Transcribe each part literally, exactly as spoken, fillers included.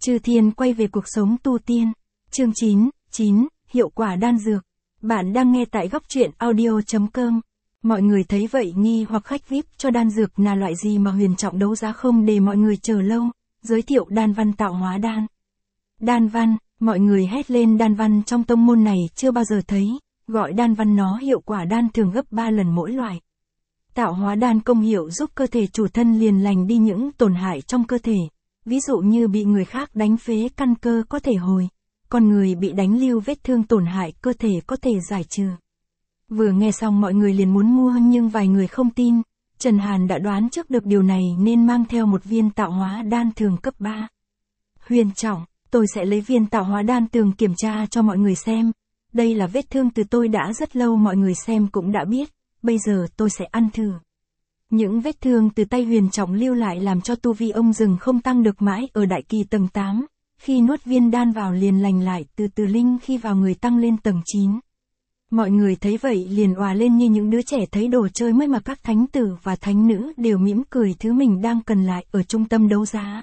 Chư Thiên quay về cuộc sống tu tiên. Chương chín, chín, hiệu quả đan dược. Bạn đang nghe tại góc truyện audio chấm com. Mọi người thấy vậy nghi hoặc khách vi ai pi cho đan dược là loại gì mà Huyền Trọng đấu giá không để mọi người chờ lâu, giới thiệu đan văn tạo hóa đan. Đan văn, mọi người hét lên đan văn trong tông môn này chưa bao giờ thấy, gọi đan văn nó hiệu quả đan thường gấp ba lần mỗi loại. Tạo hóa đan công hiệu giúp cơ thể chủ thân liền lành đi những tổn hại trong cơ thể, ví dụ như bị người khác đánh phế căn cơ có thể hồi, còn người bị đánh lưu vết thương tổn hại cơ thể có thể giải trừ. Vừa nghe xong mọi người liền muốn mua nhưng vài người không tin, Trần Hàn đã đoán trước được điều này nên mang theo một viên tạo hóa đan thường cấp ba. Huyền Trọng, tôi sẽ lấy viên tạo hóa đan tường kiểm tra cho mọi người xem, đây là vết thương từ tôi đã rất lâu mọi người xem cũng đã biết, bây giờ tôi sẽ ăn thử. Những vết thương từ tay Huyền Trọng lưu lại làm cho tu vi ông dừng không tăng được mãi ở đại kỳ tầng tám, khi nuốt viên đan vào liền lành lại từ từ linh khi vào người tăng lên tầng chín. Mọi người thấy vậy liền òa lên như những đứa trẻ thấy đồ chơi mới mà các thánh tử và thánh nữ đều mỉm cười thứ mình đang cần lại ở trung tâm đấu giá.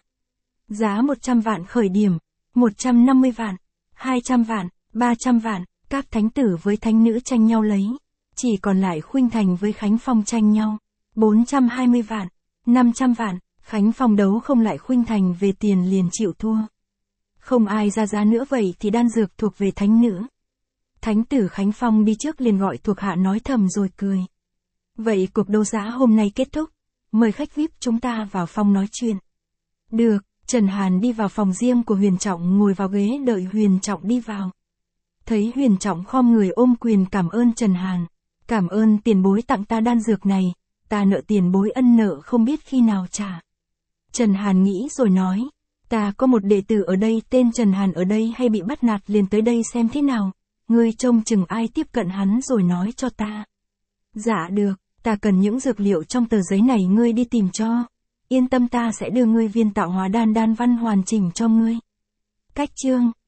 Giá một trăm vạn khởi điểm, một trăm năm mươi vạn, hai trăm vạn, ba trăm vạn, các thánh tử với thánh nữ tranh nhau lấy. Chỉ còn lại Khuynh Thành với Khánh Phong tranh nhau. bốn trăm hai mươi vạn, năm trăm vạn, Khánh Phong đấu không lại Khuynh Thành về tiền liền chịu thua. Không ai ra giá nữa vậy thì đan dược thuộc về thánh nữ. Thánh tử Khánh Phong đi trước liền gọi thuộc hạ nói thầm rồi cười. Vậy cuộc đấu giá hôm nay kết thúc, mời khách vi ai pi chúng ta vào phòng nói chuyện. Được, Trần Hàn đi vào phòng riêng của Huyền Trọng ngồi vào ghế đợi Huyền Trọng đi vào. Thấy Huyền Trọng khom người ôm quyền cảm ơn Trần Hàn. Cảm ơn tiền bối tặng ta đan dược này, ta nợ tiền bối ân nợ không biết khi nào trả. Trần Hàn nghĩ rồi nói, ta có một đệ tử ở đây tên Trần Hàn ở đây hay bị bắt nạt liền tới đây xem thế nào, ngươi trông chừng ai tiếp cận hắn rồi nói cho ta. Dạ được, ta cần những dược liệu trong tờ giấy này ngươi đi tìm cho, yên tâm ta sẽ đưa ngươi viên tạo hóa đan đan văn hoàn chỉnh cho ngươi. Cách chương